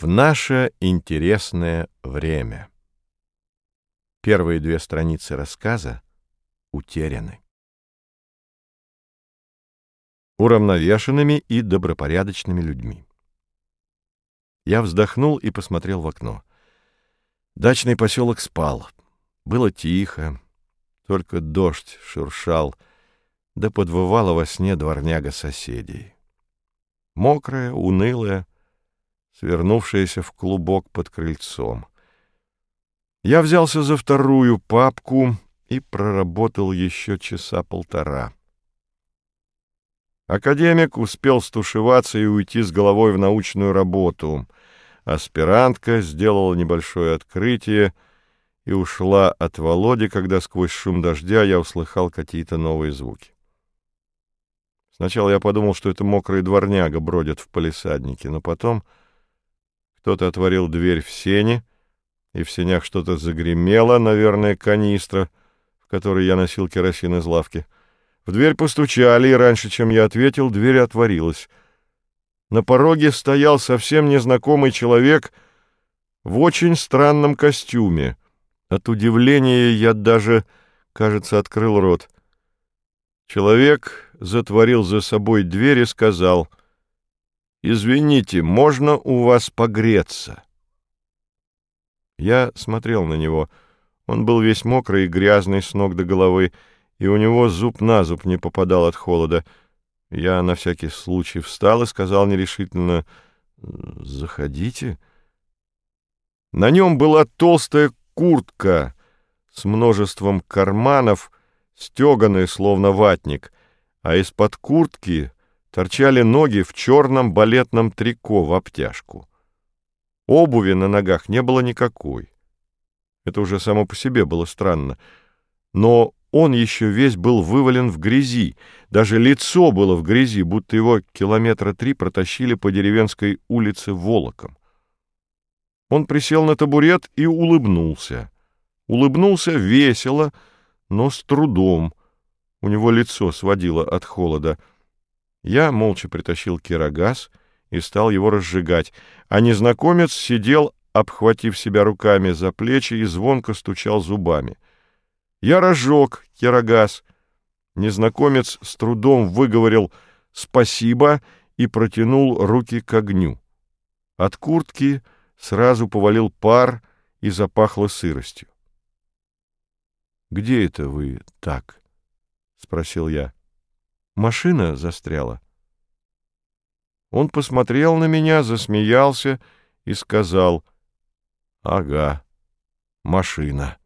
В наше интересное время. Первые 2 страницы рассказа утеряны. Уравновешенными и добропорядочными людьми. Я вздохнул и посмотрел в окно. Дачный поселок спал. Было тихо, только дождь шуршал, да подвывала во сне дворняга соседей. Мокрая, унылая, свернувшаяся в клубок под крыльцом. Я взялся за вторую папку и проработал еще часа полтора. Академик успел стушеваться и уйти с головой в научную работу. Аспирантка сделала небольшое открытие и ушла от Володи, когда сквозь шум дождя я услыхал какие-то новые звуки. Сначала я подумал, что это мокрые дворняга бродят в палисаднике, но потом кто-то отворил дверь в сени, и в сенях что-то загремело, наверное, канистра, в которой я носил керосин из лавки. В дверь постучали, и раньше, чем я ответил, дверь отворилась. На пороге стоял совсем незнакомый человек в очень странном костюме. От удивления я даже, кажется, открыл рот. Человек затворил за собой дверь и сказал: «Извините, можно у вас погреться?» Я смотрел на него. Он был весь мокрый и грязный с ног до головы, и у него зуб на зуб не попадал от холода. Я на всякий случай встал и сказал нерешительно: «Заходите». На нем была толстая куртка с множеством карманов, стеганая, словно ватник, а из-под куртки торчали ноги в черном балетном трико в обтяжку. Обуви на ногах не было никакой. Это уже само по себе было странно. Но он еще весь был вывален в грязи, даже лицо было в грязи, будто его 3 километра протащили по деревенской улице волоком. Он присел на табурет и улыбнулся. Улыбнулся весело, но с трудом. У него лицо сводило от холода. Я молча притащил кирогаз и стал его разжигать, а незнакомец сидел, обхватив себя руками за плечи, и звонко стучал зубами. Я разжег кирогаз. Незнакомец с трудом выговорил «спасибо» и протянул руки к огню. От куртки сразу повалил пар и запахло сыростью. «Где это вы так?» — спросил я. «Машина застряла». Он посмотрел на меня, засмеялся и сказал: «Ага, машина».